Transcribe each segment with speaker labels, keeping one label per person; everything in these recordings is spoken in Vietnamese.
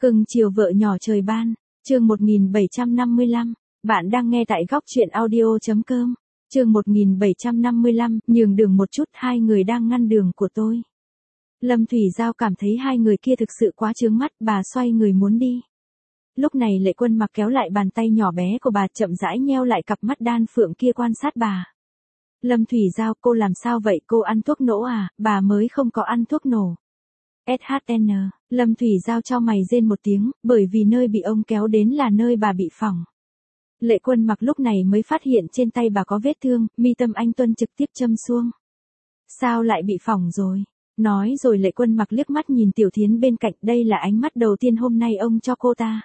Speaker 1: Cưng chiều vợ nhỏ trời ban, chương 1755, bạn đang nghe tại góc truyện audio.com, chương 1755, nhường đường một chút, hai người đang ngăn đường của tôi. Lâm Thủy Giao cảm thấy hai người kia thực sự quá chướng mắt, bà xoay người muốn đi. Lúc này Lệ Quân Mặc kéo lại bàn tay nhỏ bé của bà, chậm rãi nheo lại cặp mắt đan phượng kia quan sát bà. Lâm Thủy Giao, cô làm sao vậy, cô ăn thuốc nổ à? Bà mới không có ăn thuốc nổ. SHN, Lâm Thủy Giao cho mày rên một tiếng, bởi vì nơi bị ông kéo đến là nơi bà bị phỏng. Lệ Quân Mặc lúc này mới phát hiện trên tay bà có vết thương, mi tâm anh Tuân trực tiếp châm xuông. Sao lại bị phỏng rồi? Nói rồi Lệ Quân Mặc liếc mắt nhìn Tiểu Thiến bên cạnh, đây là ánh mắt đầu tiên hôm nay ông cho cô ta.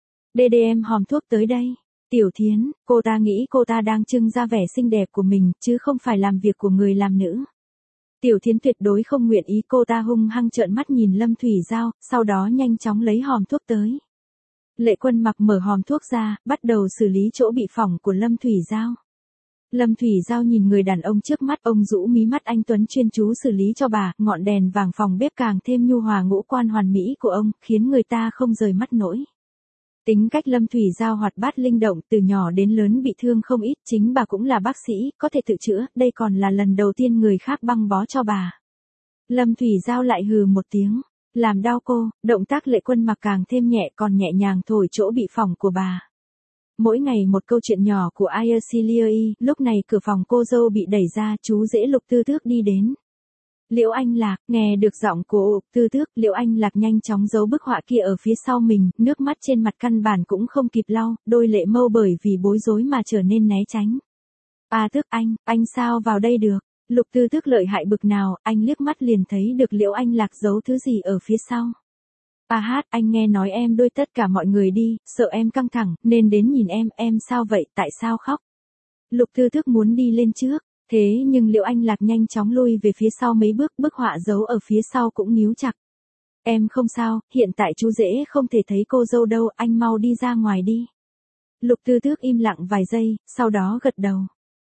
Speaker 1: Em hòm thuốc tới đây. Tiểu Thiến, cô ta nghĩ cô ta đang trưng ra vẻ xinh đẹp của mình, chứ không phải làm việc của người làm nữ. Tiểu Thiến tuyệt đối không nguyện ý, cô ta hung hăng trợn mắt nhìn Lâm Thủy Giao, sau đó nhanh chóng lấy hòm thuốc tới. Lệ Quân Mặc mở hòm thuốc ra, bắt đầu xử lý chỗ bị phỏng của Lâm Thủy Giao. Lâm Thủy Giao nhìn người đàn ông trước mắt, ông rũ mí mắt anh tuấn chuyên chú xử lý cho bà, ngọn đèn vàng phòng bếp càng thêm nhu hòa ngũ quan hoàn mỹ của ông, khiến người ta không rời mắt nổi. Tính cách Lâm Thủy Giao hoạt bát linh động, từ nhỏ đến lớn bị thương không ít, chính bà cũng là bác sĩ, có thể tự chữa, đây còn là lần đầu tiên người khác băng bó cho bà. Lâm Thủy Giao lại hừ một tiếng, làm đau cô, động tác Lệ Quân Mặc càng thêm nhẹ, còn nhẹ nhàng thổi chỗ bị phỏng của bà. Mỗi ngày một câu chuyện nhỏ của Ayasilioi, lúc này cửa phòng cô dâu bị đẩy ra, chú rể Lục Tư Tước đi đến. Liễu Anh Lạc, nghe được giọng của Lục Tư Tước, Liễu Anh Lạc nhanh chóng giấu bức họa kia ở phía sau mình, nước mắt trên mặt căn bản cũng không kịp lau, đôi lệ mâu bởi vì bối rối mà trở nên né tránh. Tước anh sao vào đây được? Lục Tư Tước lợi hại bực nào, anh liếc mắt liền thấy được Liễu Anh Lạc giấu thứ gì ở phía sau. Anh nghe nói em đôi tất cả mọi người đi, sợ em căng thẳng, nên đến nhìn em sao vậy, tại sao khóc? Lục Tư Tước muốn đi lên trước. Thế nhưng Liễu Anh Lạc nhanh chóng lui về phía sau mấy bước, bức họa giấu ở phía sau cũng níu chặt. Em không sao, hiện tại chú rể không thể thấy cô dâu đâu, anh mau đi ra ngoài đi. Lục Tư Tước im lặng vài giây, sau đó gật đầu.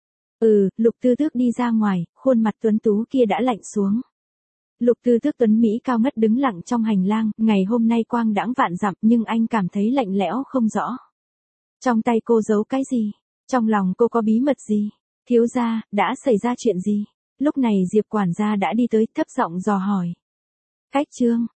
Speaker 1: Lục Tư Tước đi ra ngoài, khuôn mặt tuấn tú kia đã lạnh xuống. Lục Tư Tước tuấn Mỹ cao ngất đứng lặng trong hành lang, ngày hôm nay quang đãng vạn dặm nhưng anh cảm thấy lạnh lẽo không rõ. Trong tay cô giấu cái gì? Trong lòng cô có bí mật gì? Thiếu gia, đã xảy ra chuyện gì? Lúc này Diệp quản gia đã đi tới, thấp giọng dò hỏi. Cách Trương,